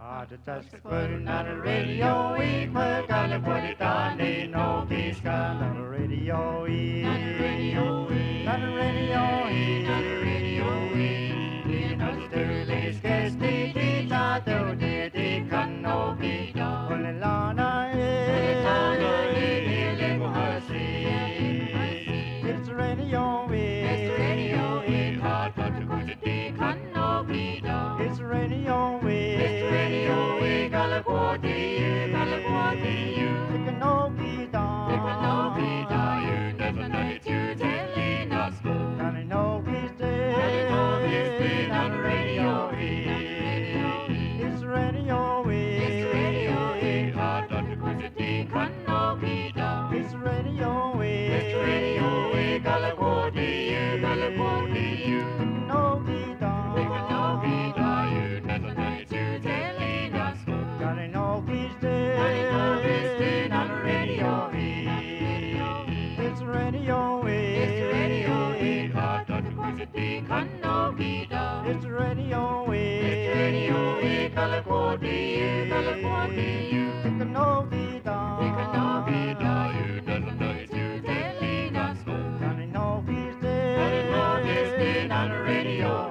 The task is putting on the radio, we put on the put it on the no peace gun on the radio, on the radio, on the radio, on the radio, in Australia, sketch the dita, the can no be done. Only Lana is it's radio, it's radio, hard but the good can no be done. It's radio, it's radio, California, California, it can no be done. It can no be done. You never know it, you telling us. And I know he's dead. On the radio, it's radio, it's radio, hard but the good can no be done. It's radio, California, California, it can no be done. It can no be done. You never know it, you telling us. God, I know he's dead. I know he's dead on the radio. It's radio, it's radio, hard but the good can no be done. It's radio, California, California, it can no be done. It can no be done. You never know it, you telling us. God, I know he's dead. I know he's dead on the radio.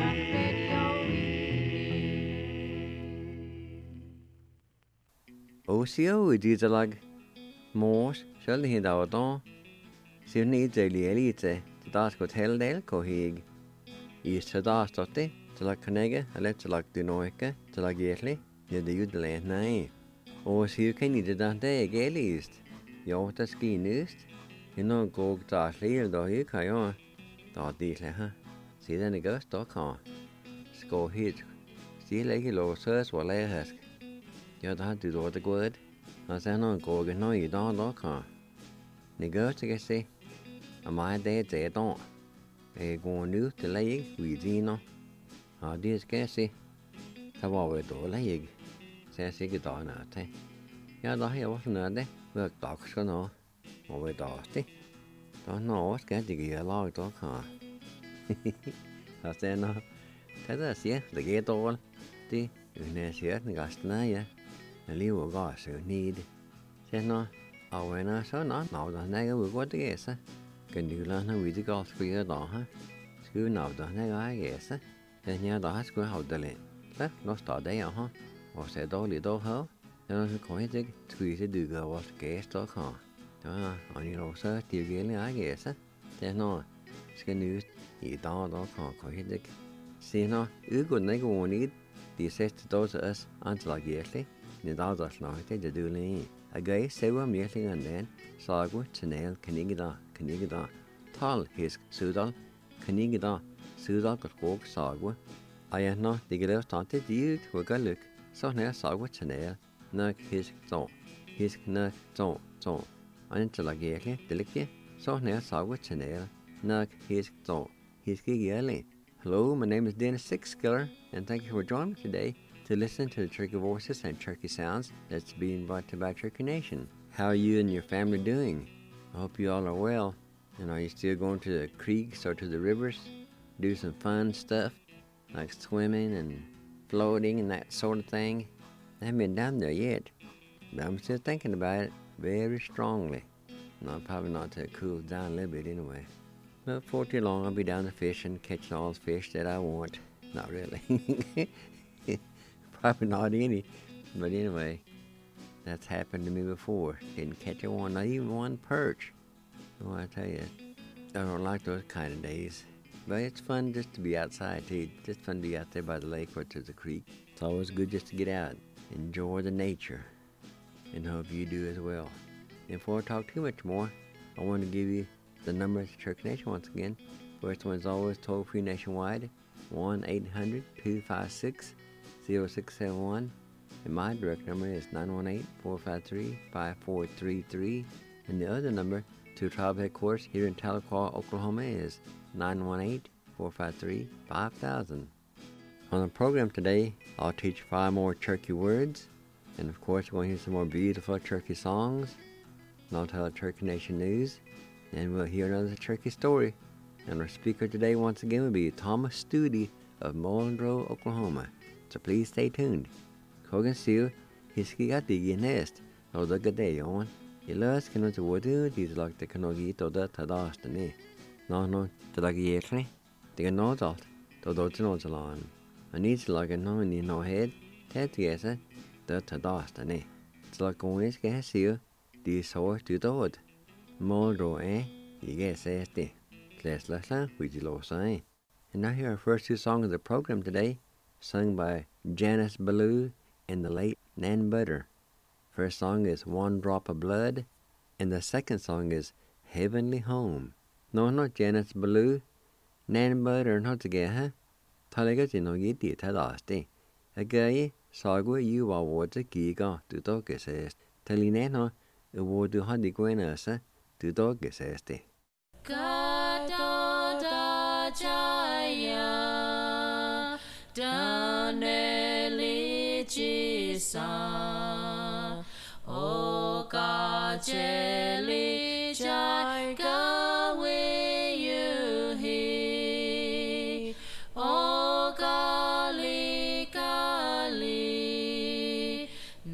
Osio didalag mors sjølv hin daudan. Sivn ideli elite til daskot heldel kohig. I sadastotti til lag knege eller til lag dinoike til lag getli det judle nei. Og siv kan i det dante gelist. Jo ta skinist. Hinno gog dasli da hi kajo. Da dile ha. Siden i gøst da kan. Sko hit. Stil ikke lov søs var læresk. Ja, da hadde du det godt. Og så noen går nå i dag da kan. Ni gøst ikke se. Og meg det er da. Jeg går nu til leie videre. Ja, det skal jeg se. Det var jo da leie. Så jeg sikkert da nødt. Ja, da har jeg også nødt. Hver dag skal nå. Og hver dag til. Da nå skal jeg ikke gjøre lag da kan. Ja, så nå. Det er sier. Det er dårlig. Det er sier den gasten ja. Jeg lever og gav seg ned. Så nå. Og en så nå. Nå da når jeg vil gå til gæse. Kan du lade mig vide godt skulle da ha. Skulle nå da når jeg gæse. Den her da skulle have det lidt. Så nå står det jeg ha. Og så dårligt da ha. Så kan jeg ikke skvise duger vores gæst da kan. Ja, og ni lov så det gælder jeg gæse. Det nå skal nu i dag da kan jeg ikke. Se nå udgående ikke ordentligt. De sidste dag til os antal gæstlig. Ni dag da snart det du lige. Jeg ser mærkelig end den. Sagu tenel kanigida. Tal hisk sudal kanigida. Sudal krog sagu. Ayana digelev tante diut hugaluk. Så nær sagu tenel. Nok hisk så. Hisk nok så. Antalagere delikje. Så nær sagu tenel. Nok hisk så. Hisk igeli. Hello, my name is Dennis Sixskiller, and thank you for joining me today to listen to the Turkey voices and Turkey sounds that's being brought to by Turkey Nation. How are you and your family doing? I hope you all are well. And are you still going to the creeks or to the rivers? Do some fun stuff like swimming and floating and that sort of thing? I haven't been down there yet, but I'm still thinking about it very strongly. No, probably not till it cools down a little bit anyway. But for too long I'll be down there fishing, catching all the fish that I want. Not really. Probably not any. But anyway, that's happened to me before. Didn't catch one, not even one perch. Oh, I tell you, I don't like those kind of days. But it's fun just to be outside too. Just fun to be out there by the lake or to the creek. It's always good just to get out, enjoy the nature. And hope you do as well. And before I talk too much more, I want to give you the number of Turkey Nation once again. First one is always toll-free nationwide, 1-800-256-0671. And my direct number is 918-453-5433. And the other number to Tribe Headquarters here in Tahlequah, Oklahoma is 918-453-5000. On the program today, I'll teach 5 more Turkey words. And of course, we're going to hear some more beautiful Turkey songs. And I'll tell the Turkey Nation news. And we'll hear another Turkey story. And our speaker today once again will be Thomas Studi of Mullendrow, Oklahoma. So please stay tuned. Kogan seal, hiski got the nest, or the gade on. He last cannot water, these like the canogi to the tadastane. No, the like yekly, the no dot, to the no salon. And each like a no in no head, tet yes, the tadastane. It's like only gas seal, these horse to the wood. Moldro, you guess, the. Class lesson, which is low sign. And now here are our first two songs of the program today, sung by Janice Ballou and the late Nan Butter. First song is One Drop of Blood, and the second song is Heavenly Home. No, not Janice Ballou, Nan Butter not together. Talaga no giti tadasti. A gay, sagwa you are water giga to dog says. Talineno, a word to honey guenasa to dog says. Jaya Daneli Jisa O Kajeli Jai Gawi Yuhi O Kali Kali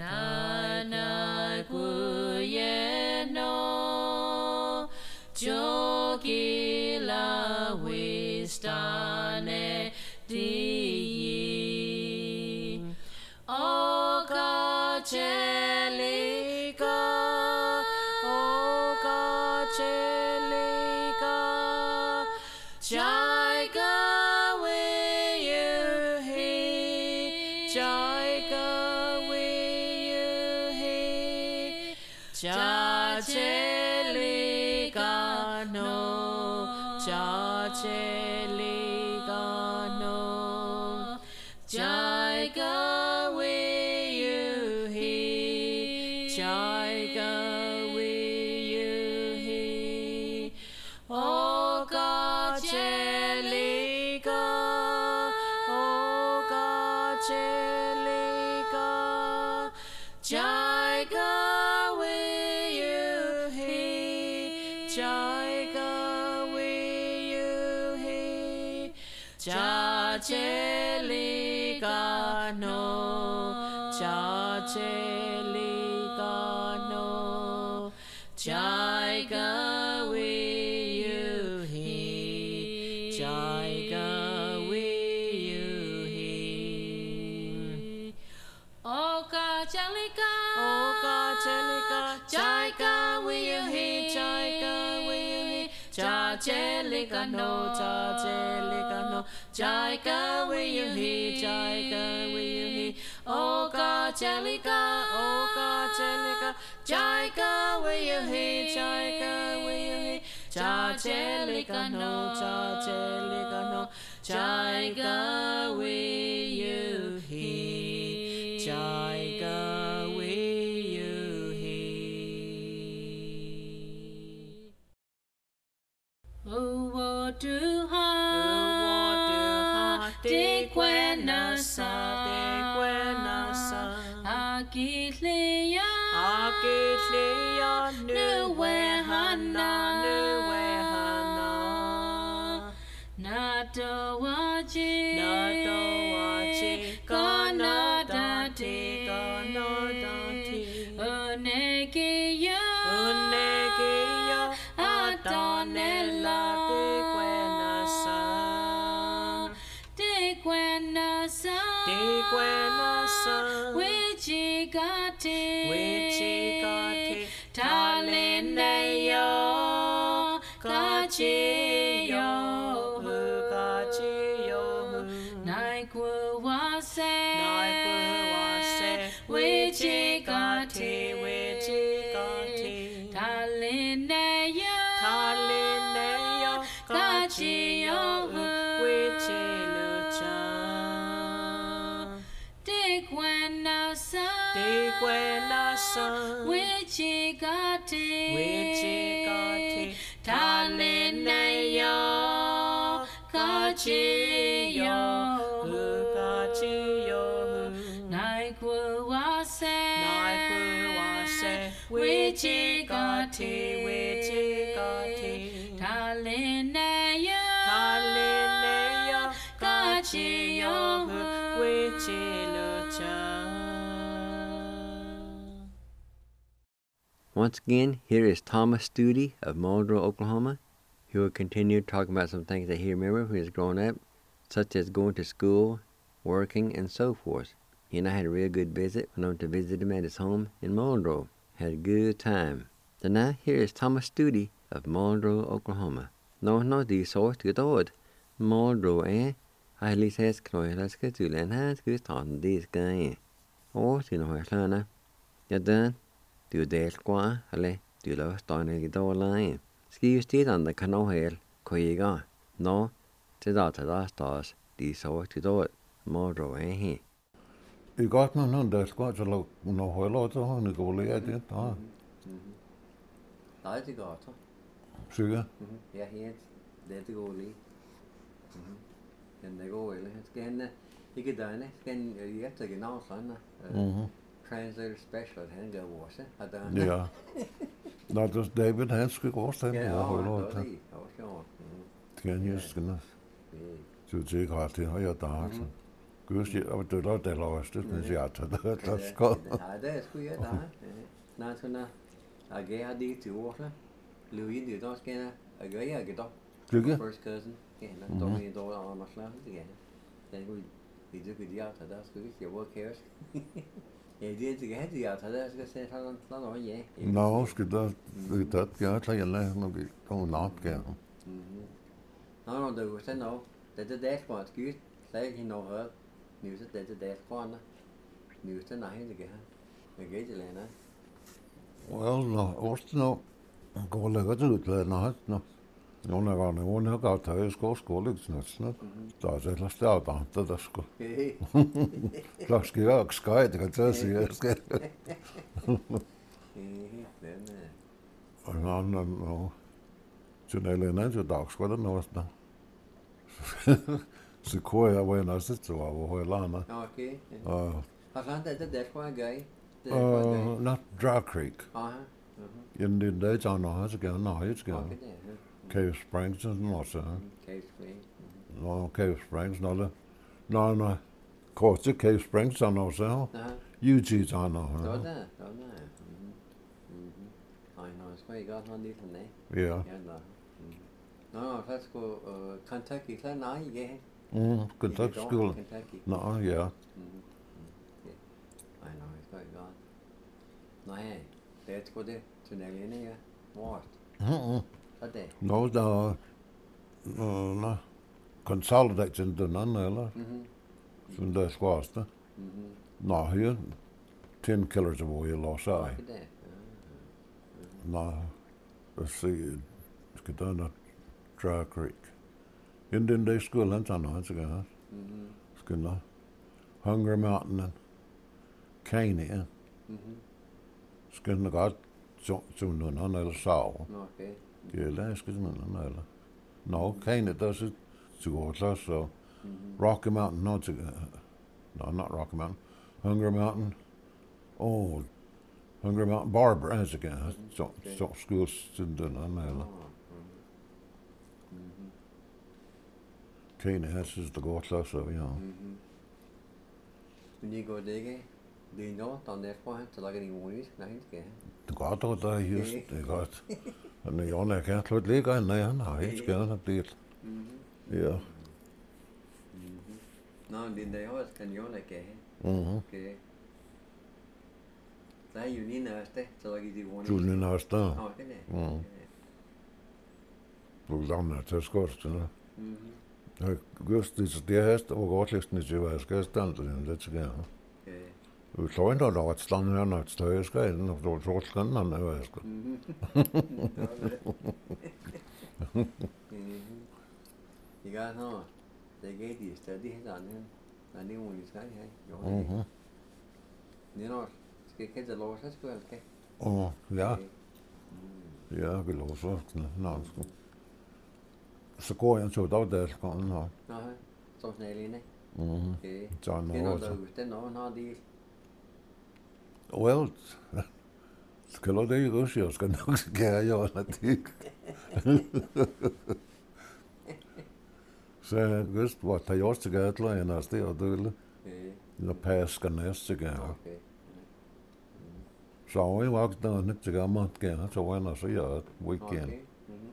Nana Guyeno Jogi La Wistane Di O Kajeliga O Kajeliga Jai Gawi Yuhi Jai Gawi Yuhi Jajeliga no Jajeliga no Jai Gawi Yuhi Jai Gawi Yuhi O Kajeliga O Kajeliga Jai Gawi Yuhi Jai Gawi Yuhi Jajeliga no Jajeliga no Jai Gawi Yuhi Jai Gawi Yuhi O Kajeliga Jai Gawi Yuhi Jai Gawi Yuhi Jajeliga no Jai Gawi Yuhi Jai Gawi Yuhi O Kajeliga Jai Gawi Yuhi Jai Gawi Yuhi Jajeliga no Jai Gawi Yuhi Jai Gawi Yuhi Oh, do de Guenasa Agitlia Nuehana Nadawaji Ganadati Unegiya Adonella De Guenasa Wichigati Talineyo Kachiyo Naikuwase Wichigati Talineyo Kachiyo Wichigati Talineyo Kachiyo Naikuwase Wichigati Talineyo Kachiyo Wichilucha Once again, here is Thomas Studi of Muldrow, Oklahoma. He will continue talking about some things that he remembered when he was growing up, such as going to school, working, and so forth. He and I had a real good visit. Went on to visit him at his home in Muldrow. Had a good time. So now, here is Thomas Studi of Muldrow, Oklahoma. No, de så til dåd. Muldrow, I lige sagde, at skal til en her, skal starte det skal til noget sådan. Jeg død, du del qua, eller du laver støjne i dårlig. Skriv stederne, der kan nå helt, kollegaer. Nå, til der stas, de så til dåd. Muldrow, her. I godt med nogen, der skal til at nå højlåt, og han går lige af det. Nej, det går så. Sikker? Ja, helt. Det går lige. Den går eller skal han ikke døgne, skal han hjælpe genau sådan. Translator special, han gør også. Ja. Nå, det er David, han skal gå også den over højlåt. Ja, det er også. Det kan jeg just gøre. Så det er ret, det har jeg da. Gud, jeg var død og det laver det, men jeg tager det, der skal. Nej, det er sgu jeg da. Nej, sådan jeg gav det til Orla. Louis, det er skal jeg gør jeg ikke dog. Lykke? First cousin. Ja, der er en dog og slag det igen. Den kunne vi det kunne jeg tage der skal vi se hvor kæres. Ja, det er ikke helt jeg tager der skal se sådan noget ja. Nå, skal der det jeg tager jeg lade nok på nat gerne. Nå, det var sådan noget. Det der skal skyde. Sag hende over. Nu så det der skal nu så nej det gør. Jeg gør det længere. Well, no, også nå. Går lægger det ud på nat, nå. Nogle gange, hun har godt taget skole, ikke sådan. Der er det ellers der der skal. Der skal jeg også skære, det kan jeg sige, jeg skal. Og nå, så når jeg lander til dag, skal der noget der. Så kunne jeg være næste til, hvor jeg lander. Okay. Har han det der skal jeg gøre? Not Dry Creek. In the daytime, I was going to Cave Springs and also. Cave Springs. No, Cave Springs, no. Course to Cave Springs and also. UG's on I know, it's quite got on this one, eh? Yeah. No, let's go Kentucky, yeah. Kentucky school. Kentucky. No, yeah. I know, it's quite got. No, hey, let's go there. Tunnelen ja. What? Hvad det? No, no. Consolidated den anden, eller? Sådan der skvarste. Nå, her. 10 killers away, jeg lå sig. Nå, let's see. Skal der noget Dry Creek. Indian Day School, han tager noget, så gør skal der. Hunger Mountain, Caney, skal der godt som nogen anden eller sav. Okay. Det er læsket sådan noget eller. Nå, Caney, der er så til går klasse, så Rocky Mountain, not Rocky Mountain, Hunger Mountain. Oh, Hunger Mountain Barber, as again. Så schools sådan den anden eller. Caney has the går klasse, så ja. Men I går det ikke? Det er noget, der er derfor, så lager det en unis, nej, det skal jeg. Det går godt, der er just, det er godt. Men jeg kan slet ligge ind, nej, han har helt skæret af det. Ja. Nå, det er også kan jeg ikke have. Okay. Der er jo lige næste, så lager de unis. Du lige næste. Nå, det er det. Du lander til skorsten. Jeg gøst det er hest, og godt listen til, hvad jeg skal stande til, det skal jeg. Du tror ikke, at der er et stand her, når et støj skal ind, og du tror, at skanden er hvad jeg skal. Det gør noget. Det gør de stadig helt andet. Men det er jo ikke skal have. Det er noget. Skal ikke have lov, så skal jeg skal. Ja. Ja, jeg vil lov, så skal jeg. Så går jeg til dag, der skal jeg nå. Nå, så sådan alene. Okay. Så er det er noget, der er noget, når det well, skal du det i Russia, skal nok skære jo det. Så jeg vidste, hvor der jo også til gætler, en af det og døle. Når pas skal næste gære. So we walked down it to go month again. So when I see a weekend. Okay.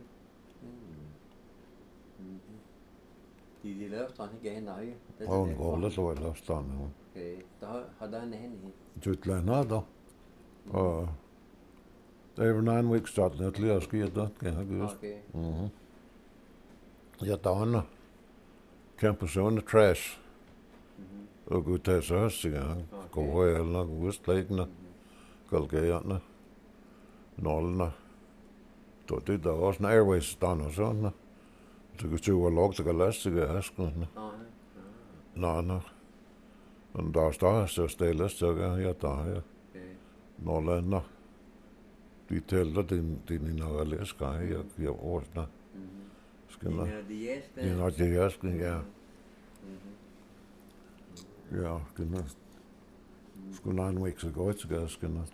De lavede sådan igen, nej. On går lidt så vel afstand nu. Okay, der har der en hen i. Tytland då. Og every 9 weeks starten at lige at ske det, kan jeg huske. Okay. Jeg der campus under trash. Og gå til så også gang. Gå eller gå udstlæggende. Galgerne. Nålene. Då det der også en airways stand og sådan. Så kan du jo logge til last til asken. Nå. Men der står så stille så kan jeg der. Nålene. De tæller din nærlæsker jeg ordner. Skal nok. Det er nok det jeg skal ja. Ja, det er skulle 9 weeks ago til gas skal nok.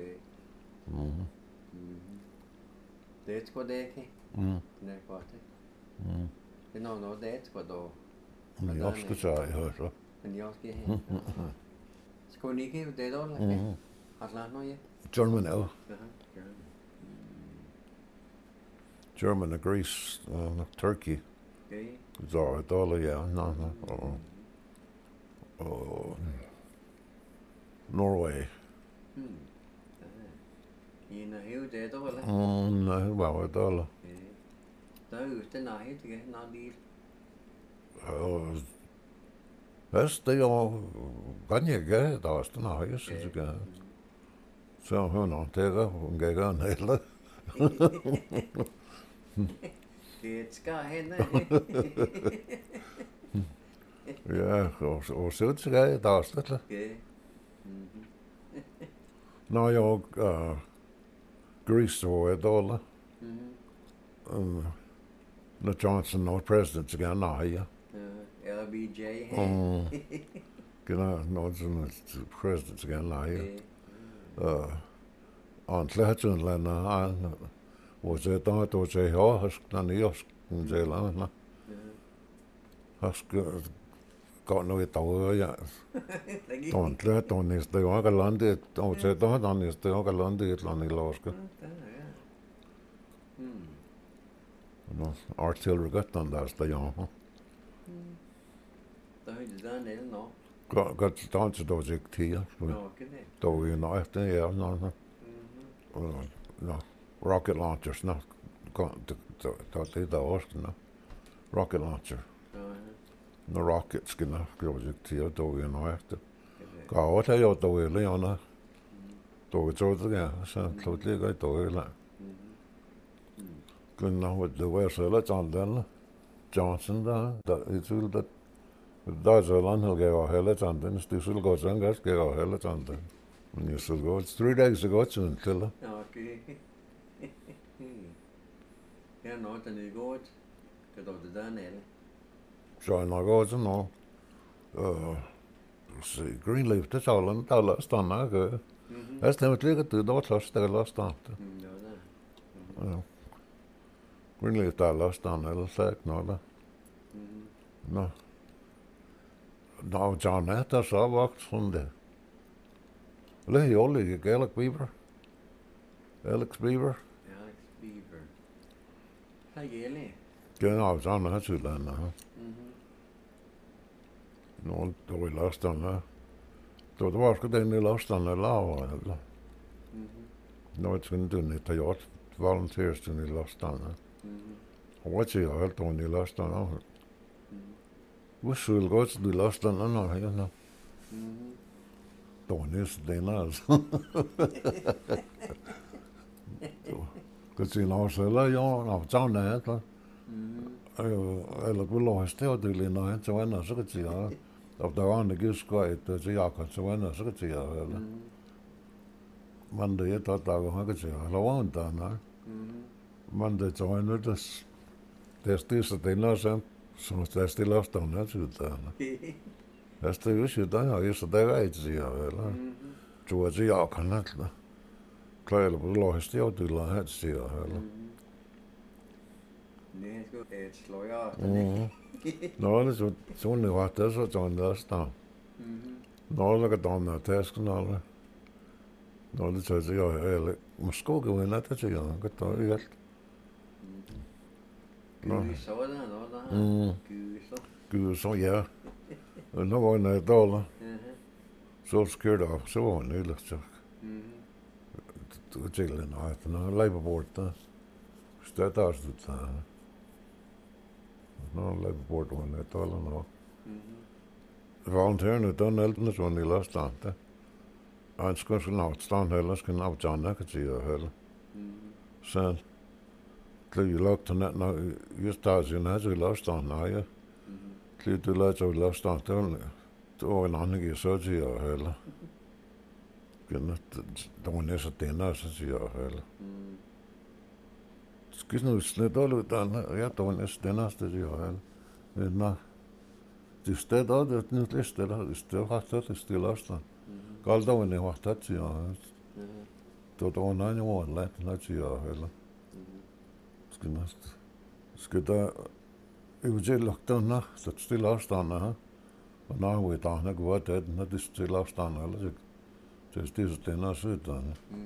Det skulle det ikke. Nej godt. Det er noget det skulle då. Men jeg skal sige her så. Men jeg skal hen. Skulle ikke det då eller? Har landet noget? German now. German and Greece, Turkey. Okay. Så dollar ja, no. Norway. I en hele det då eller? Nej, var det dollar. Der er jo den nej det når lige. Hvad det jo ganske galt der også nej jeg synes ikke. Så hun har taget hun gav en hele. Det skal hende. Ja, og så til det der også det. Okay. Når jeg Greece var dollar. Når Johnson var præsident igen nej ja. LBJ. Genau, når sådan præsident igen nej. Og slet lander og så der då så her har næst den eller har går nu et år ja. Då næste år kan lande og så der næste år kan lande et land i Alaska. Nå, artillery godt der der ja. Der er det der nede nå. Godt dans då så til. Då vi nå efter ja nå. Nå. Rocket launchers, no. Det der også, no. Rocket launcher. No rockets, no. Projekt til då vi nå efter. Gav det jo då eller ja, då vi tror det ja, så totalt godt då eller. Kun nå det var så lidt andet. Johnson der det skulle det der så land han gav hele tiden, det skulle gå sådan gas gav hele tiden. Men jeg så godt 3 days ago til til. Okay. Ja, nå, den er godt. Det er det der nede. Så er nok også nå. Så Greenleaf, det er alle, der er stannet, ikke? Jeg stemmer ikke, at det er også der er stannet. Ja. Greenleaf, der er stannet, eller sagt noget. Nå. Nå, John, der så vagt sådan det. Eller er jo ikke Alex Beaver. Alex Beaver. Hej, Genau, så er det Sydland. Nå, der var i Lastland. Det var sgu den i Lastland, der laver. Nå, jeg skulle ikke have gjort volunteers i Lastland. Og hvad siger jeg alt i Lastland? Hvor skulle godt til Lastland, når jeg er der var næsten den, altså. Godt sige, nå, så eller jo, nå, sådan er det. Eller du lå hans det lige når han så vender så kan sige og der var en gæstskøjt til Jakob så vender så kan sige eller man det er der han kan sige eller var han der nej man det så han det så den er så der stille afstand er til der det er jo så der er så der er ikke eller du er til Jakob kan det klar eller du lå hans det lige han siger eller Nej, det slår jeg. Nå, det så sådan det var det så sådan der står. Nå, der kan danne tasken alle. No, det tager sig jo heller. Måske gå ind at det jo, godt og alt. Gud, så der noget der. Gud, så. Gud, så ja. Og nu var en dollar. Så skørte op, så var han ellers så. Du tænker den nej, den har levet bort der. Støt også det der. Nå, levet bort var en dollar nå. Volontærerne, den ældre, så var han i løsstand der. Han skulle sådan have stand heller, skulle have John Nakatia heller. Så blev jeg lagt til natten, just der, så han havde løsstand, nej. Blev du lader til løsstand, det var en anden, jeg så til at heller. Der var næsten denne, så siger jeg heller. Skal nu slet dårligt ud, ja, der var næsten denne, så siger jeg heller. Men nej, det sted der, det er nyt liste, det var ret det stille løsstand. Galt der var en hvert det, siger jeg. Der var en anden ord, det siger jeg heller. Skal der eventuelt lagt den her, så stille afstand her. Og når vi der har gået det, den er stille afstand eller så det er den her sødt der.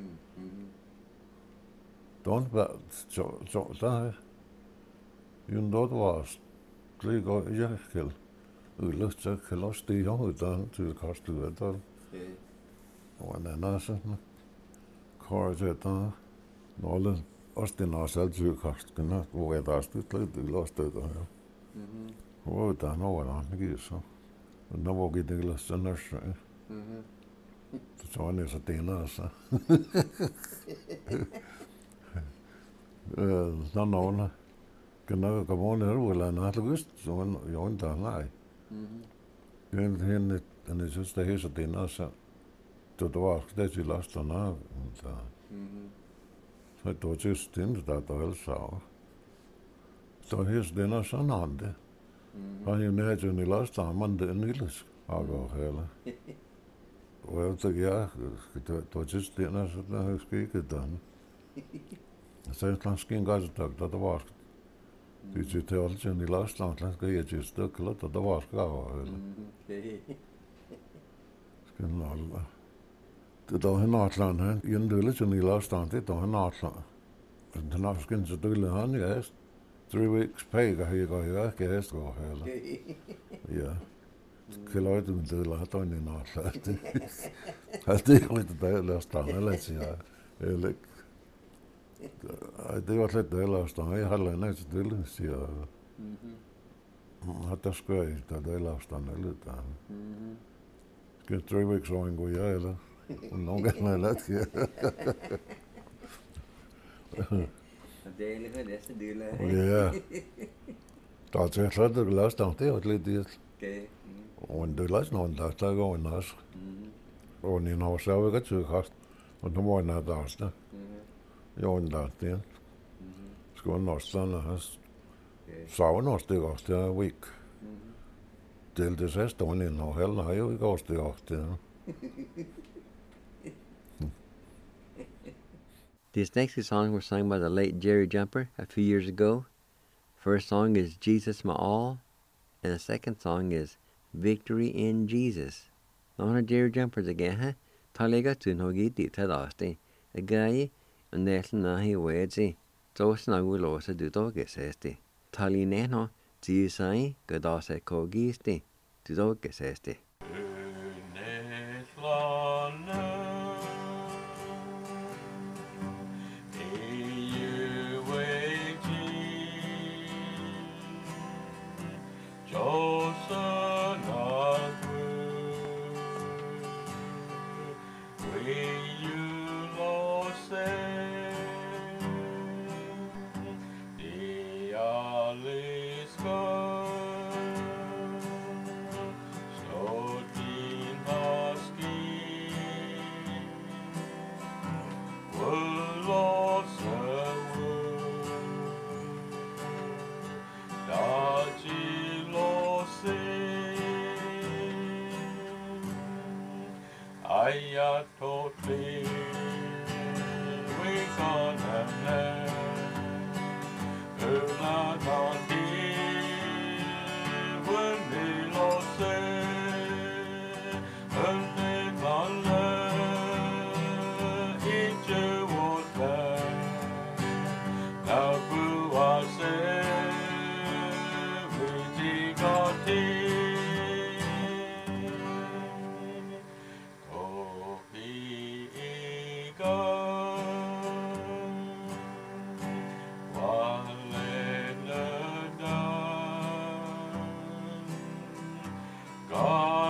Don't så der jo noget var slik og jeg kan udløst så kan også det jo der til koste det der. Og en anden sådan korrekt der. Nåle også den også altid koste den hvor jeg der stod lidt det lost det der. Og der var der ikke så. Og nu var det ikke sådan der så. Så var det så den altså. Der nåle. Kan jeg komme over der eller noget lyst så man jo ikke der nej. Den er så der så den altså. Det var det til last der nå. Så det var til stille der altså. Så her den er sådan andet. Og jeg nærmest i last der man det nyligt. Og heller. Og jeg tænkte, ja, det var til stille, så der havde skikket den. Så jeg kanskje en gang der var det til altid i lastland, så skal jeg til et stykke lidt, og der var skaver. Skal nå det der han atlan han, en del til i lastland, det der han atlan. Den har skin så dølle han ja. 3 weeks pay ga jeg ikke hæst gå heller. Ja. Skal løjte med det la der en atlan. Har det lidt der lastland eller siger. Eller det var lidt der lastland. Jeg har landet til det siger. Har der skal der lastland lidt der. Skal 3 weeks on gå ja eller. Nogen gange lidt ja. Det er lige næste del af. Ja. Der er til at det lastland, det er lidt det. Og det lader nogen der går en nas. Og ni når så vi kan til kast. Og nu må jeg der også. Jo en der det. Skal man også sådan has. Savner også det også der week. Det så står ni når heller har jo ikke også det også. This next song was sung by the late Jerry Jumper a few years ago. First song is Jesus My All, and the second song is Victory in Jesus. Now Jerry Jumpers again, huh? Talega tun hogi di tadasti. A guy and nestle nahi wedzi. So snagu losa du dogesesti. Tali neno, Jesus gadase kogisti. Du dogesesti.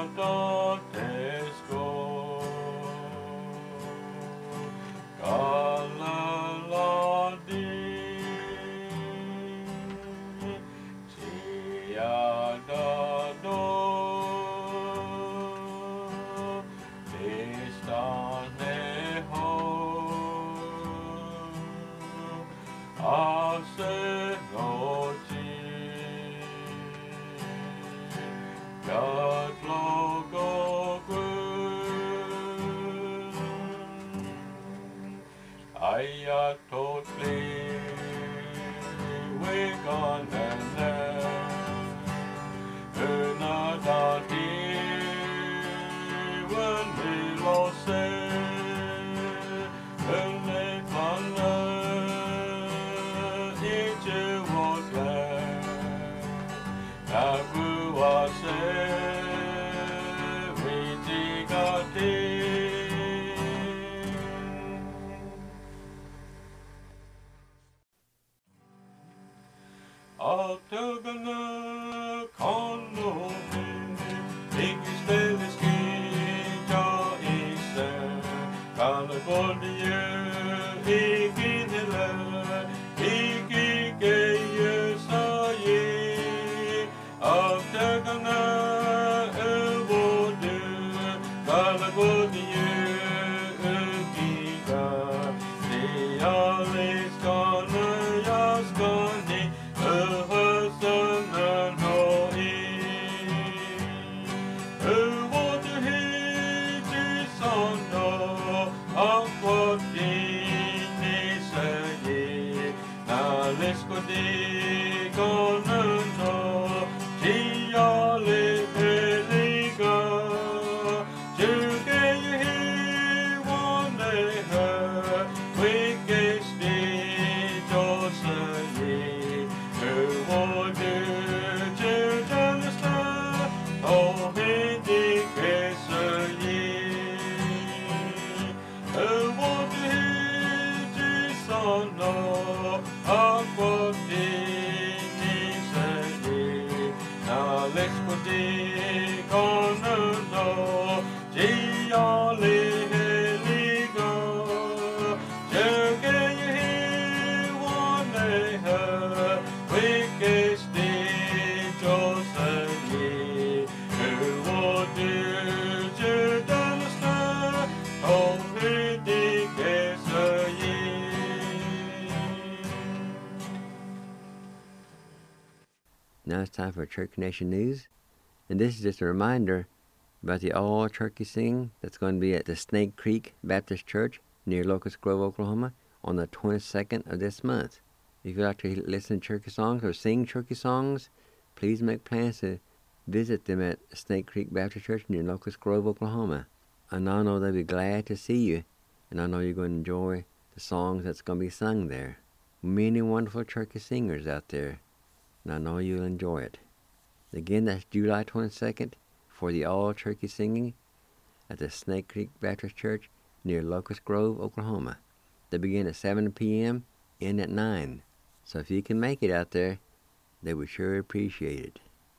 Now it's time for Turkey Nation News. And this is just a reminder about the all-turkey singing that's going to be at the Snake Creek Baptist Church near Locust Grove, Oklahoma on the 22nd of this month. If you'd like to listen to turkey songs or sing turkey songs, please make plans to visit them at Snake Creek Baptist Church near Locust Grove, Oklahoma. And I know they'll be glad to see you, and I know you're going to enjoy the songs that's going to be sung there. Many wonderful turkey singers out there, and I know you'll enjoy it. Again, that's July 22nd for the all-turkey singing at the Snake Creek Baptist Church near Locust Grove, Oklahoma. They begin at 7 p.m., end at 9. So if you can make it out there, they would sure appreciate it.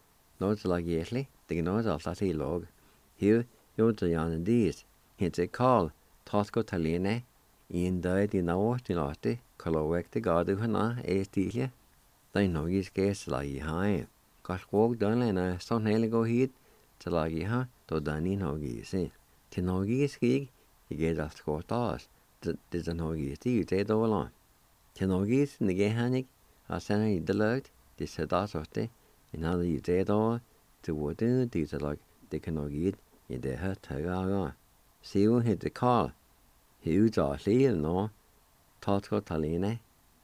Nås lag egentligen, det nås alltid till lag. Hur gjorde jag det? Inte call, tasko talene, in dag di nå till åtte, kolowek till gadu hana stilia. Det någis ges lag I hai. Kashwog danlena sån hele gå hit till lag I ha, då dani någis. Till någis gig, I ges att skottas. Det någis det då lång. Till någis nige hanik, sen I delagt, det sedas åtte. En hade ju det då, det var det lag, det kan någis I det här taga. Siu heter Karl. Hur då lill nå, tasko talene.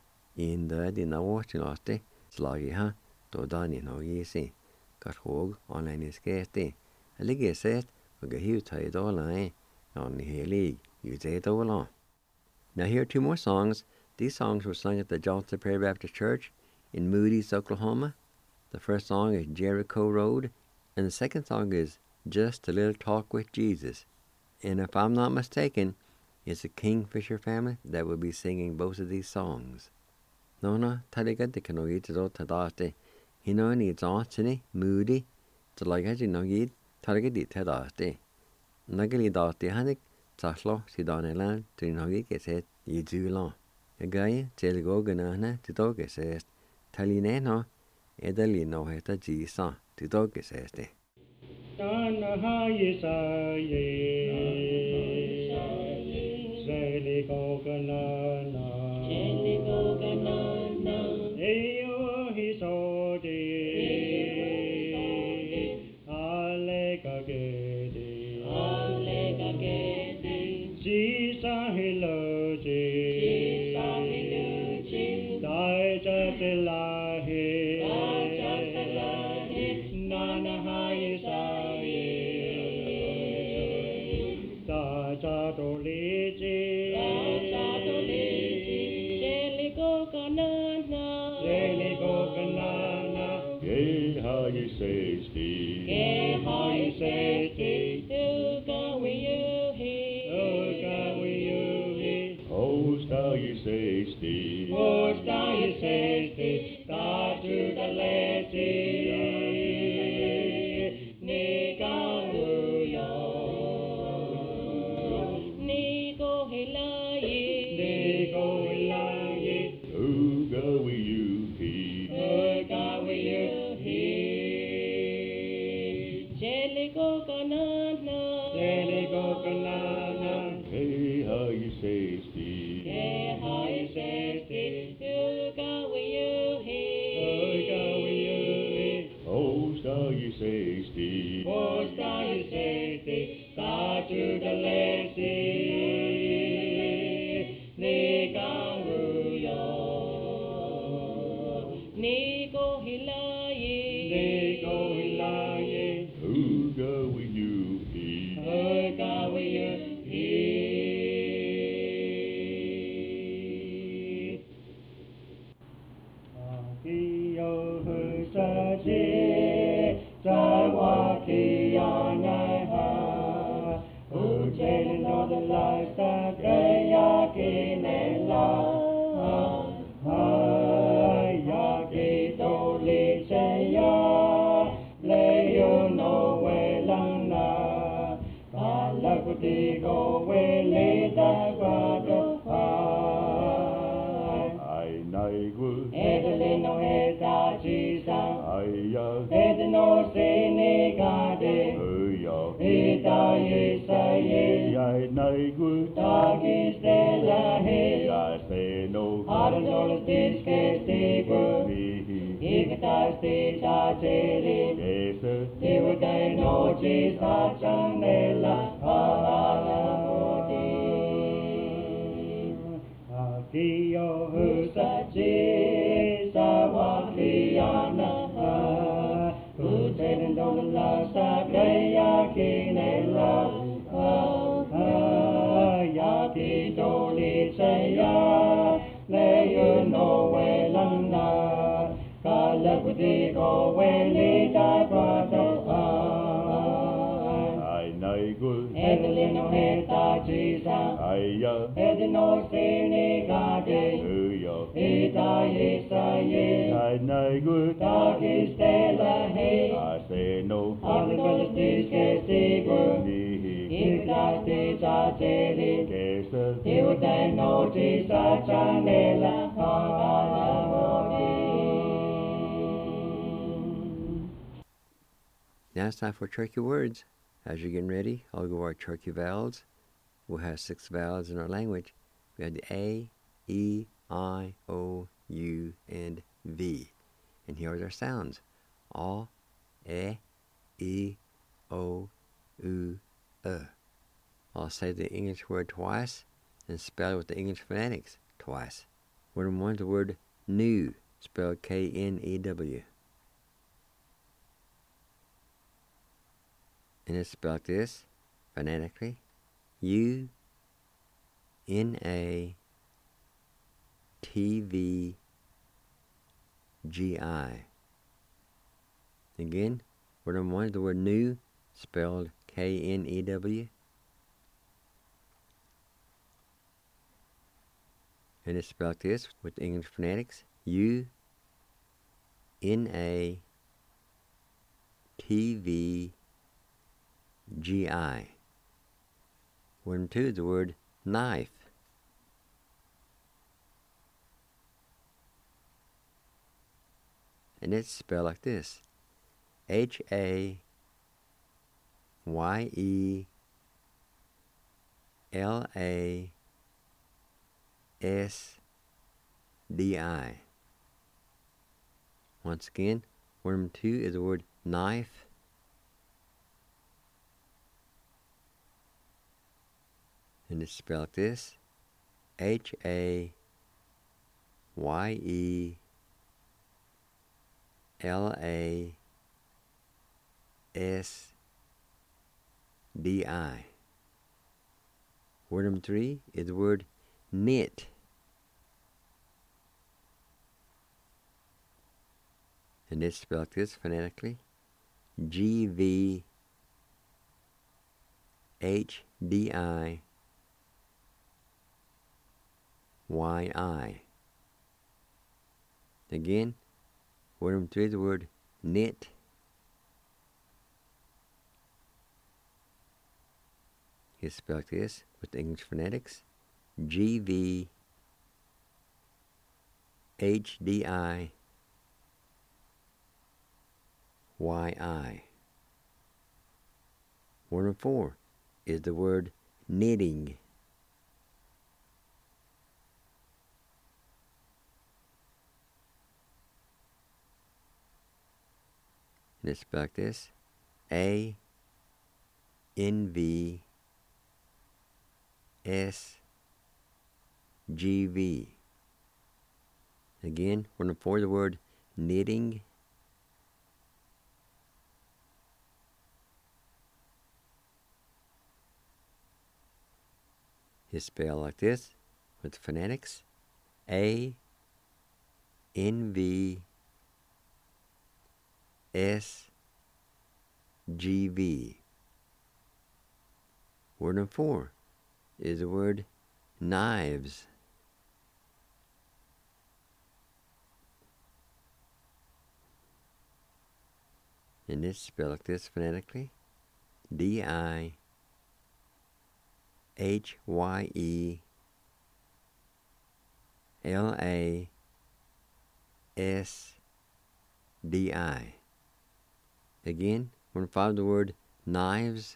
In där di nå till åtte. Slag ha, då dani någis. Kashwog online skete. Ligger sett och hur tar då lä. On helig, you det då lång. Now here are two more songs. These songs were sung at the Johnson Prairie Baptist Church in Moody's, Oklahoma. The first song is Jericho Road, and the second song is Just a Little Talk with Jesus. And if I'm not mistaken, it's the Kingfisher family that will be singing both of these songs. Nona, taliga de kanoid to date. Hino needs Anthony, Moody, to like as you know yid, Targeti tedasti. Nageli dati hanik taslo si danelan trinhogi keset yizulan. Gaya telgo ganahna tito kesest. Talineno edalino heta jisa tito keseste. Now it's time for Turkey words. As you're getting ready, I'll go our Turkey vowels. We'll have 6 vowels in our language. We have the A, E, I, O, U, and V. And here are their sounds. A, E, O, U, I'll say the English word twice and spell it with the English phonetics twice. Word number 1 is the word new, spelled K-N-E-W. And it's spelled like this, phonetically, U-N-A-T-V-G-I. Again, word number 1 is the word new, spelled K-N-E-W. And it's spelled like this with English phonetics, U-N-A-T-V-G-I. G-I. Word number 2 is the word knife. And it's spelled like this. H-A-Y-E-L-A-S-D-I. Once again, word number 2 is the word knife. And it's spelled like this. H-A-Y-E-L-A-S-D-I. Word number 3 is the word knit. And it's spelled like this phonetically. G-V-H-D-I-Y-I. Again, word number 3 is the word knit. It's spelled like this with English phonetics. G-V-H-D-I-Y-I. Word number 4 is the word knitting. And it's spelled like this. A-N-V-S-G-V. Again, word number 4 is the word knitting. It's spelled like this with phonetics. A-N-V-S-G-V. Word number 4 is the word knives. And it's spelled like this phonetically. D-I-H-Y-E-L-A-S-D-I. Again, we're going to follow the word knives.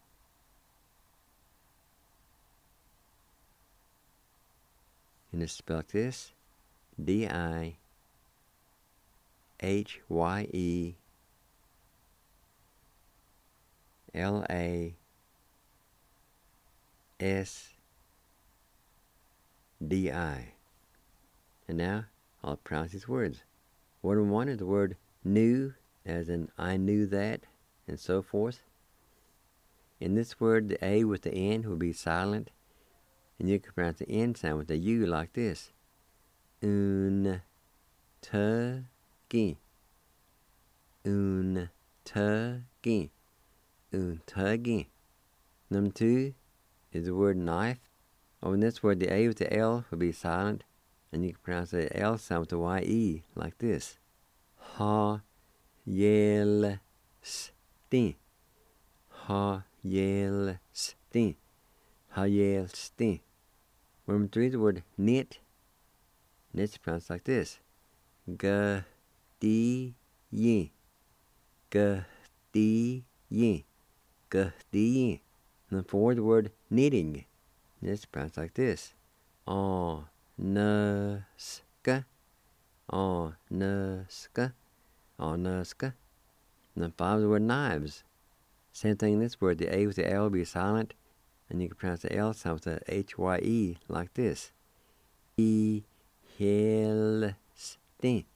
And it's spelled like this. D-I-H-Y-E-L-A-S-D-I. And now, I'll pronounce these words. Word number 1 is the word knew, as in I knew that, and so forth. In this word, the A with the N will be silent, and you can pronounce the N sound with the U like this. Un-ta-gi. Un-ta-gi. Un-ta-gi. Number 2 is the word knife. In this word, the A with the L will be silent, and you can pronounce the L sound with the Y-E like this. Ha-yel-sti. Ha-yel-sti. Ha-yel-sti. Word number 3 is the word knit, and it's pronounced like this. G-di-yi. G-di-yi. G-di-yi. Number 4 is the word knitting, and it's pronounced like this. On-na-ska. On-na-ska. On-na-ska. Number 5 is the word knives. Same thing in this word. The A with the L will be silent, and you can pronounce the L sound with the H-Y-E like this. D-hel-sti.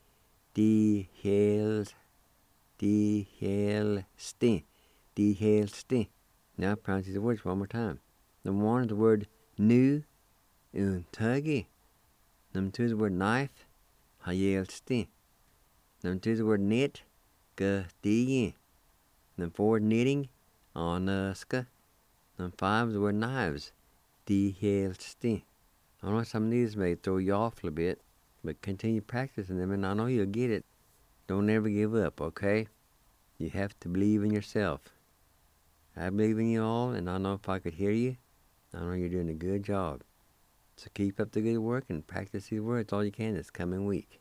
D-hel-sti. D-hel-sti. Now pronounce these words one more time. Number 1 is the word new, un-ta-gi. Number 2 is the word knife, ha-yel-sti. Number 3 is the word knit, g-di-yi. Number 4 is knitting, on-na-ska. Number 5 is the word knives, di-hel-sti. I know some of these may throw you off a little bit, but continue practicing them, and I know you'll get it. Don't ever give up, okay? You have to believe in yourself. I believe in you all, and I know if I could hear you, I know you're doing a good job. So keep up the good work and practice these words all you can this coming week.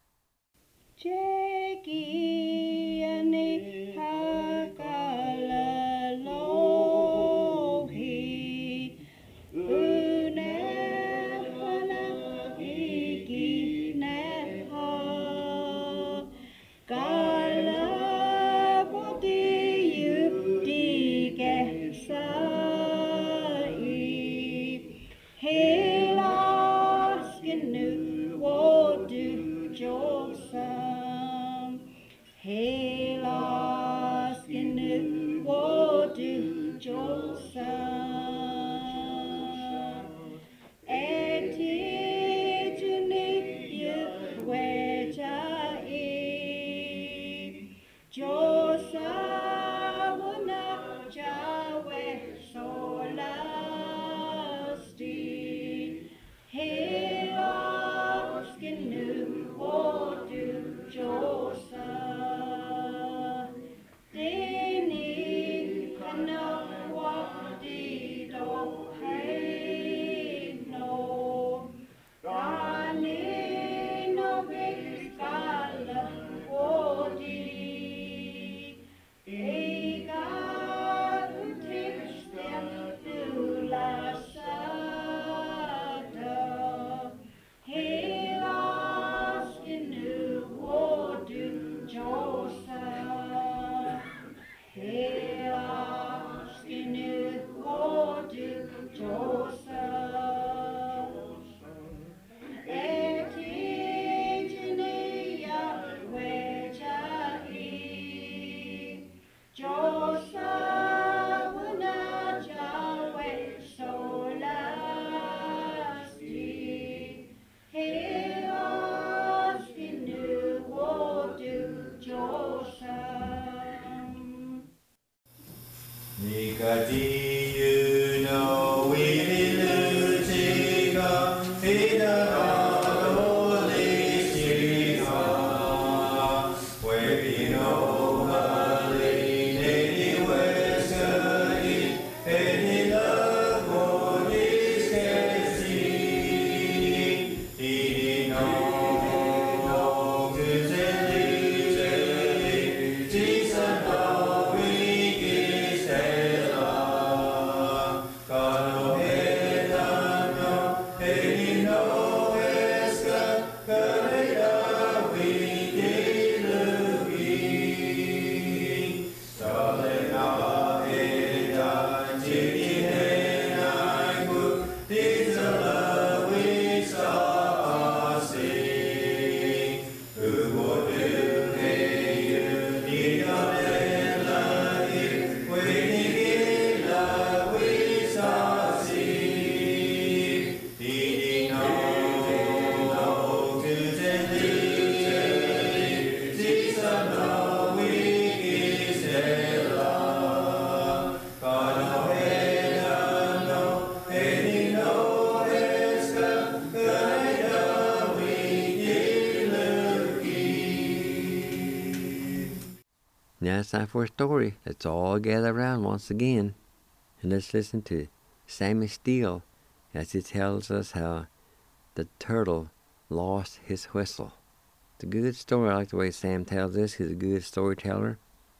Now it's time for a story. Let's all gather around once again, and let's listen to Sammy Steele as he tells us how the turtle lost his whistle. It's a good story. I like the way Sam tells this. He's a good storyteller,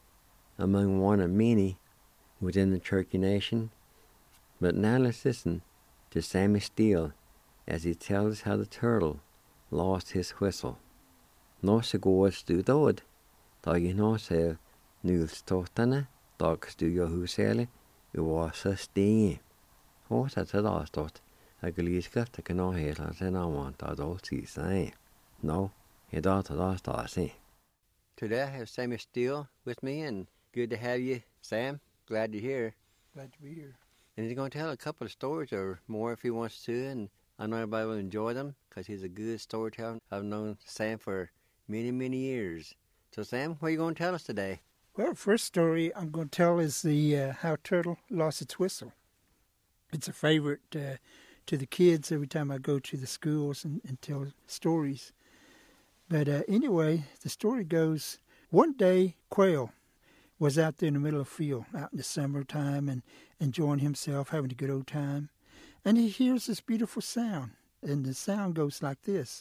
among one of many within the Cherokee Nation. But now let's listen to Sammy Steele as he tells us how the turtle lost his whistle. Nå så går du dåd, da jeg nå ser nulståttene, dag du jo husele, var så stinge. Og så til da stått, jeg lyskrift, jeg kan nå hele sin avvant av dåd si seg. Nå, I dag til da stå seg. Today I have Sammy Steele with me, and good to have you, Sam. Glad you're here. Glad to be here. And he's going to tell a couple of stories or more if he wants to, and I know everybody will enjoy them because he's a good storyteller. I've known Sam for many, many years. So, Sam, what are you going to tell us today? Well, the first story I'm going to tell is the how turtle lost its whistle. It's a favorite to the kids every time I go to the schools and tell stories. But anyway, the story goes, one day, Quail was out there in the middle of the field, out in the summertime, and enjoying himself, having a good old time. And he hears this beautiful sound, and the sound goes like this.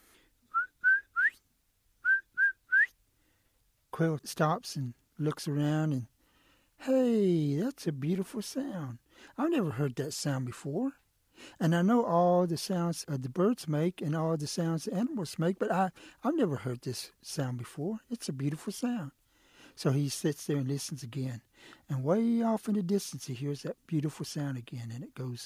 Quail stops and looks around, and, hey, that's a beautiful sound. I've never heard that sound before. And I know all the sounds the birds make and all the sounds the animals make, but I've never heard this sound before. It's a beautiful sound. So he sits there and listens again. And way off in the distance, he hears that beautiful sound again, and it goes.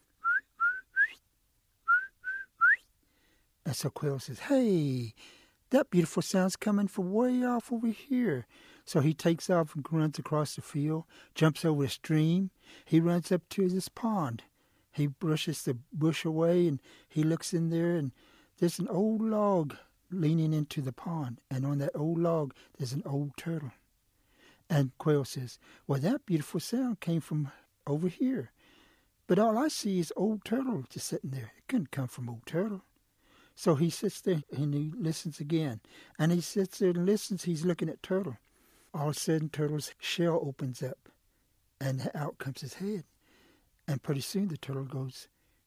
And so Quail says, hey, that beautiful sound's coming from way off over here. So he takes off and runs across the field, jumps over a stream. He runs up to this pond. He brushes the bush away, and he looks in there, and there's an old log leaning into the pond. And on that old log, there's an old turtle. And Quail says, well, that beautiful sound came from over here. But all I see is old turtle just sitting there. It couldn't come from old turtle. So he sits there, and he listens again. And he sits there and listens. He's looking at turtle. All of a sudden, turtle's shell opens up, and out comes his head. And pretty soon the turtle goes.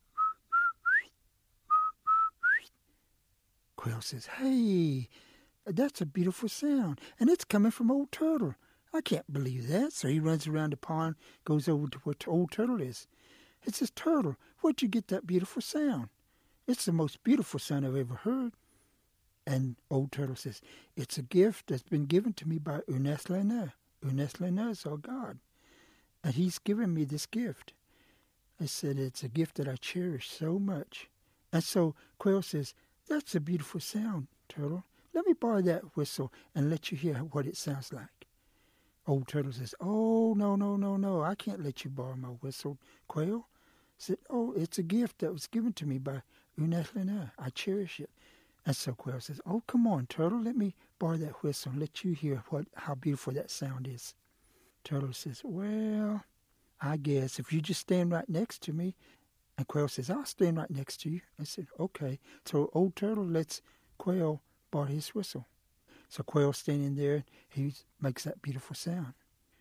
Quail says, hey, that's a beautiful sound, and it's coming from old turtle. I can't believe that. So he runs around the pond, goes over to where old turtle is. It says, turtle, where'd you get that beautiful sound? It's the most beautiful sound I've ever heard. And old turtle says, it's a gift that's been given to me by Ernest Lena. Ernest Lena is our God, and he's given me this gift. I said, it's a gift that I cherish so much. And so Quail says, that's a beautiful sound, turtle. Let me borrow that whistle and let you hear what it sounds like. Old turtle says, oh, no, I can't let you borrow my whistle, Quail. I said, oh, it's a gift that was given to me by Ernest Lena. I cherish it. And so Quail says, oh, come on, turtle, let me borrow that whistle and let you hear how beautiful that sound is. Turtle says, well, I guess if you just stand right next to me. And Quail says, I'll stand right next to you. I said, okay. So old turtle lets Quail borrow his whistle. So Quail's standing there. He makes that beautiful sound.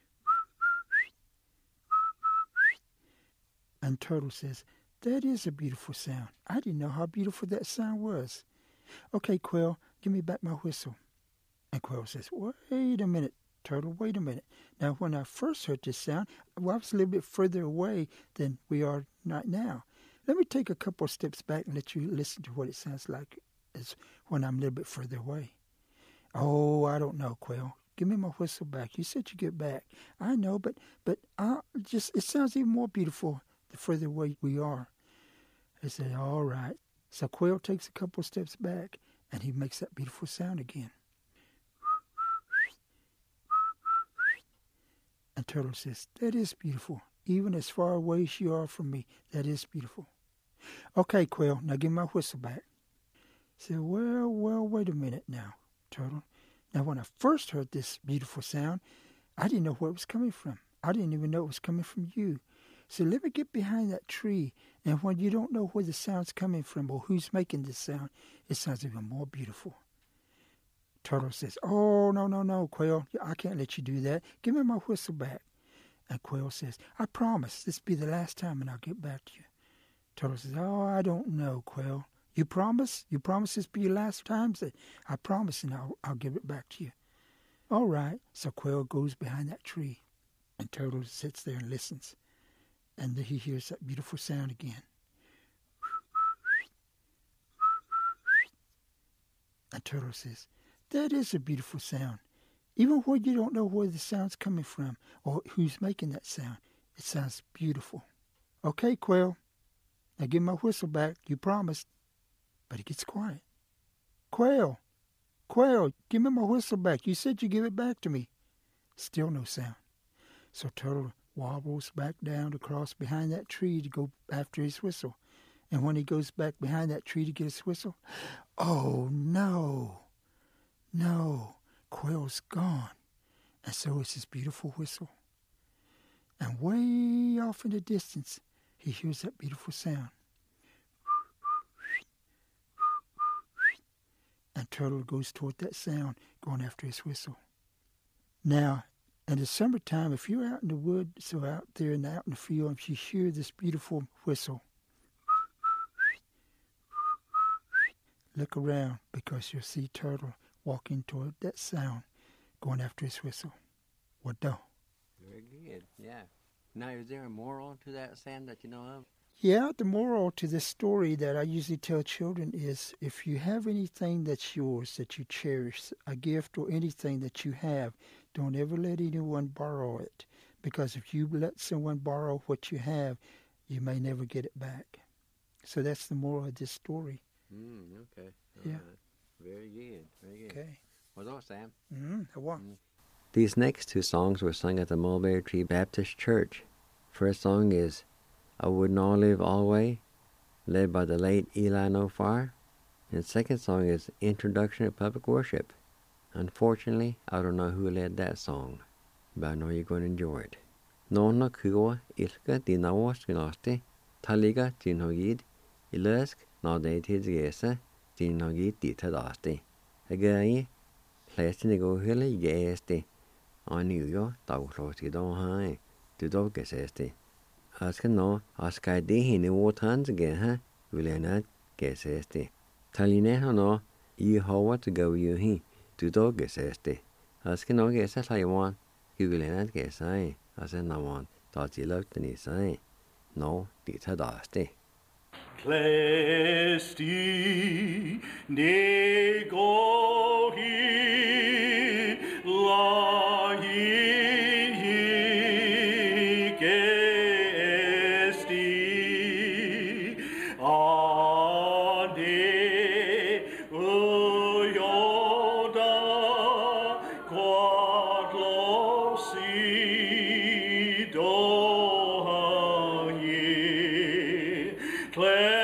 And Turtle says, that is a beautiful sound. I didn't know how beautiful that sound was. Okay, Quail, give me back my whistle. And Quail says, wait a minute, Turtle, wait a minute. Now, when I first heard this sound, I was a little bit further away than we are right now. Let me take a couple of steps back and let you listen to what it sounds like as when I'm a little bit further away. Oh, I don't know, Quail. Give me my whistle back. You said you get back. I know, but it sounds even more beautiful the further away we are. I said, all right. So Quail takes a couple of steps back, and he makes that beautiful sound again. And Turtle says, that is beautiful. Even as far away as you are from me, that is beautiful. Okay, Quail, now give me my whistle back. I said, well, wait a minute now, Turtle. Now, when I first heard this beautiful sound, I didn't know where it was coming from. I didn't even know it was coming from you. So let me get behind that tree, and when you don't know where the sound's coming from or who's making this sound, it sounds even more beautiful. Turtle says, oh, no, Quail, I can't let you do that. Give me my whistle back. And Quail says, I promise this will be the last time and I'll get back to you. Turtle says, oh, I don't know, Quail. You promise? You promise this will be your last time? Say, I promise, and I'll give it back to you. All right. So Quail goes behind that tree, and Turtle sits there and listens. And then he hears that beautiful sound again. And Turtle says, that is a beautiful sound. Even when you don't know where the sound's coming from or who's making that sound, it sounds beautiful. Okay, Quail, now give my whistle back. You promised. But it gets quiet. Quail, give me my whistle back. You said you'd give it back to me. Still no sound. So Turtle wobbles back down across behind that tree to go after his whistle. And when he goes back behind that tree to get his whistle, oh, no, Quail's gone. And so is his beautiful whistle. And way off in the distance, he hears that beautiful sound. And Turtle goes toward that sound, going after his whistle. Now, And in summertime, if you're out in the woods or out there and out in the field, and you hear this beautiful whistle, look around because you'll see turtle walking toward that sound, going after his whistle. What do? Very good, yeah. Now, is there a moral to that, Sam, that you know of? Yeah, the moral to this story that I usually tell children is if you have anything that's yours, that you cherish, a gift or anything that you have, don't ever let anyone borrow it. Because if you let someone borrow what you have, you may never get it back. So that's the moral of this story. Okay. Yeah. Very good, very good. Okay. What's up, Sam? I want. These next two songs were sung at the Mulberry Tree Baptist Church. First song is I Would Not Live Always, led by the late Eli Nofar. And second song is Introduction to Public Worship. Unfortunately, I don't know who led that song, but I know you're going to enjoy it. Nona Kua Ilka Dinawaskinosti, Taliga Tinhogid, Ilusk Nadated Gesa, Tinhogid Ditadasti. Again, Plastic Ohili Gasti, on New York, Dawloski Don High, to Dogesesti. Askano, Askai Dehini Wotans again, will I not guess esti. Talinehano, you how to go you he, to Dogesesti. Askano guess as I want, you will not guess I, as I want, thought you looked in his eye. No, Ditadasti. Clesti negohi lahi gesti ade uyoda quadlosi dohaye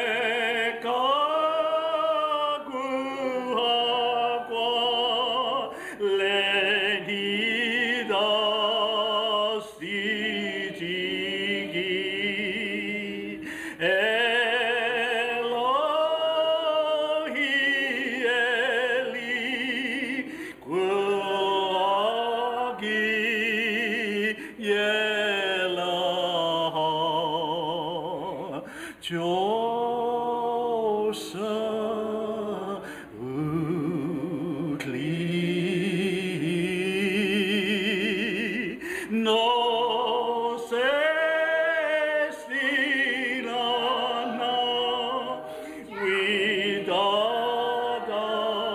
No se stilana widada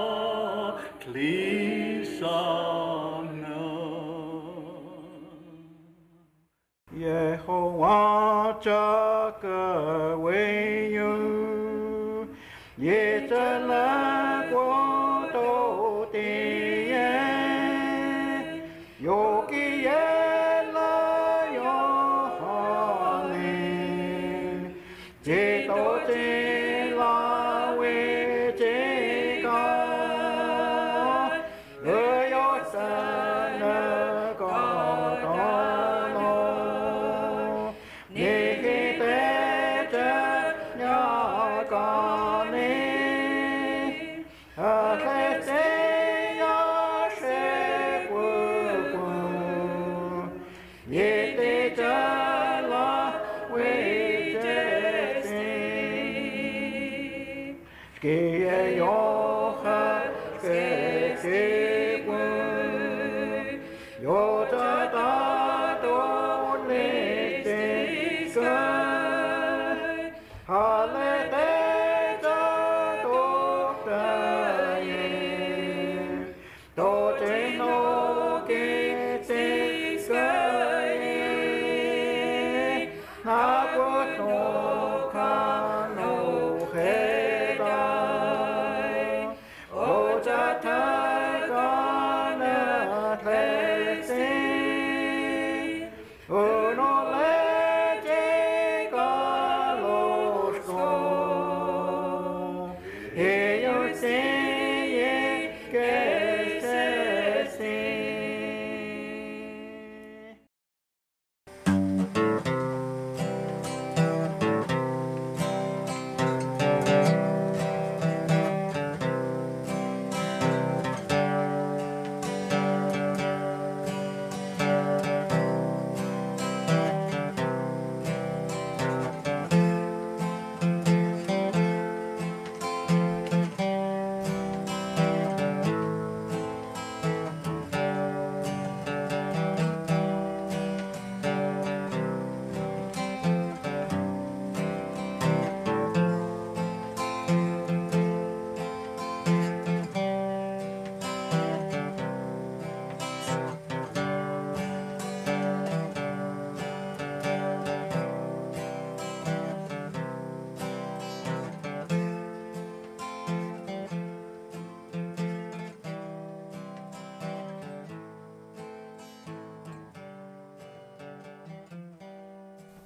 klisana. Yehovah chakaweyu yetala kwoto tiye yokiye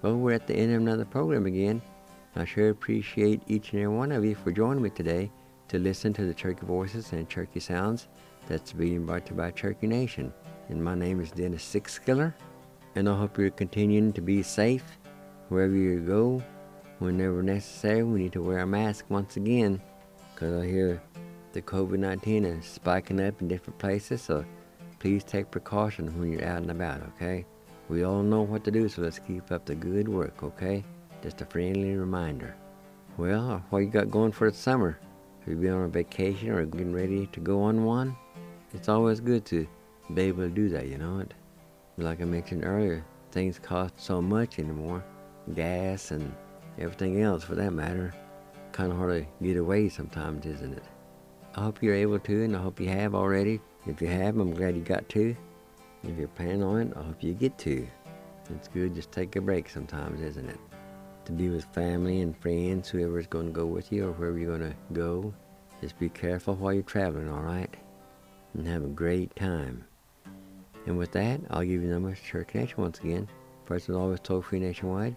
Well, we're at the end of another program again. I sure appreciate each and every one of you for joining me today to listen to the Cherokee Voices and Cherokee Sounds that's being brought to you by Cherokee Nation. And my name is Dennis Sixskiller, and I hope you're continuing to be safe wherever you go. Whenever necessary, we need to wear a mask once again, because I hear the COVID-19 is spiking up in different places, so please take precaution when you're out and about, okay? We all know what to do, so let's keep up the good work, okay? Just a friendly reminder. Well, what you got going for the summer? Have you been on a vacation or getting ready to go on one? It's always good to be able to do that, you know it. Like I mentioned earlier, things cost so much anymore. Gas and everything else, for that matter. Kind of hard to get away sometimes, isn't it? I hope you're able to, and I hope you have already. If you have, I'm glad you got to. If you're planning on it, I hope you get to. It's good just take a break sometimes, isn't it? To be with family and friends, whoever's going to go with you or wherever you're going to go. Just be careful while you're traveling, all right? And have a great time. And with that, I'll give you the number to Cherokee Nation once again. First and always toll-free nationwide,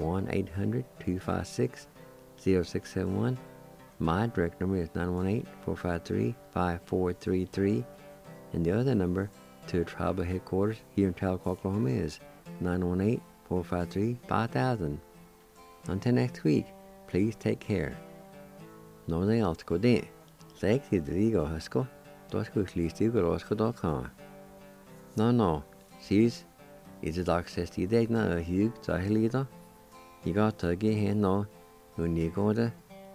1-800-256-0671. My direct number is 918-453-5433. And the other number to tribal headquarters here in Tahlequah, Oklahoma is 918-453-5000. Until next week, please take care. No ne altsko de. Sek ti drigo hasko. Dosko slisti gorosko.com. No. Sis is it access to the na a hug zahilida. You got to get here no. When you go there.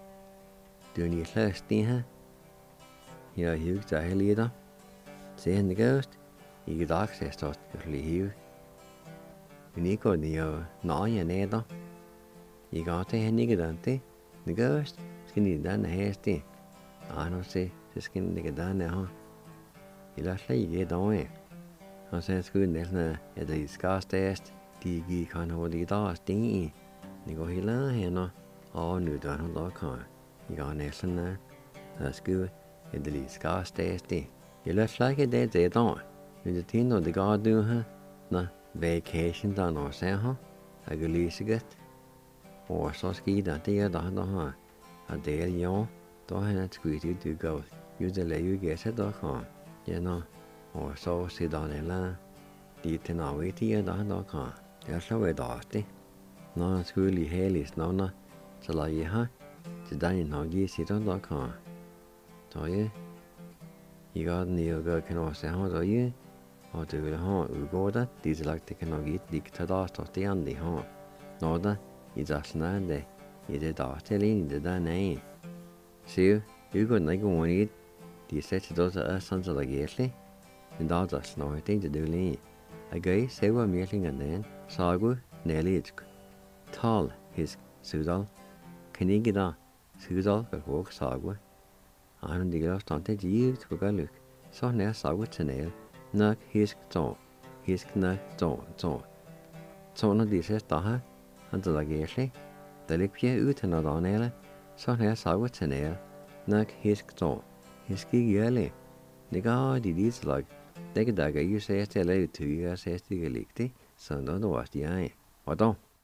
Do you last ha? You hug zahilida. Say in the ghost. You get access to the hug. When you go near no ya neda. You got to nigga dante. The ghost skinny done hasty. I don't say the skin nigga done now. You last like you get on. I said good na at the scar test. The can hold the doors ding. You go here no. All new done.com. You got next na. That's good at the scar test. You last like it that they don't. You the thing of the god do huh? Na vacation done or say huh? I go lease it. Or så skider det der har at det jo då han at squeeze to go use the lay you get it der you know or så sidder der la de til noget det der kan jeg så ved det når skulle helis når så la jeg har til den når jeg sidder der kan så jeg got new go kan også ha der jeg og det vil ha ugår der det lagt det kan nok ikke til der står det andre ha når der I just know that you did all telling the name. So, you could like one eat the set those sons of the gately, and all just know thing to do. A guy say what meeting and then Sagu Nelly tall his Sudal. Can you get on Sudal at walk Sagu? I don't dig off on the years to go look. So now Sagu to nail, knock his toe, his knock toe. So no this is the Until I get it, the lip ye ut and on ele, so I saw what's an air, knock his toe, his key yearly. The guard it is like, the dagger you say, tell it to you as the leaked, so no was the eye. Or don't.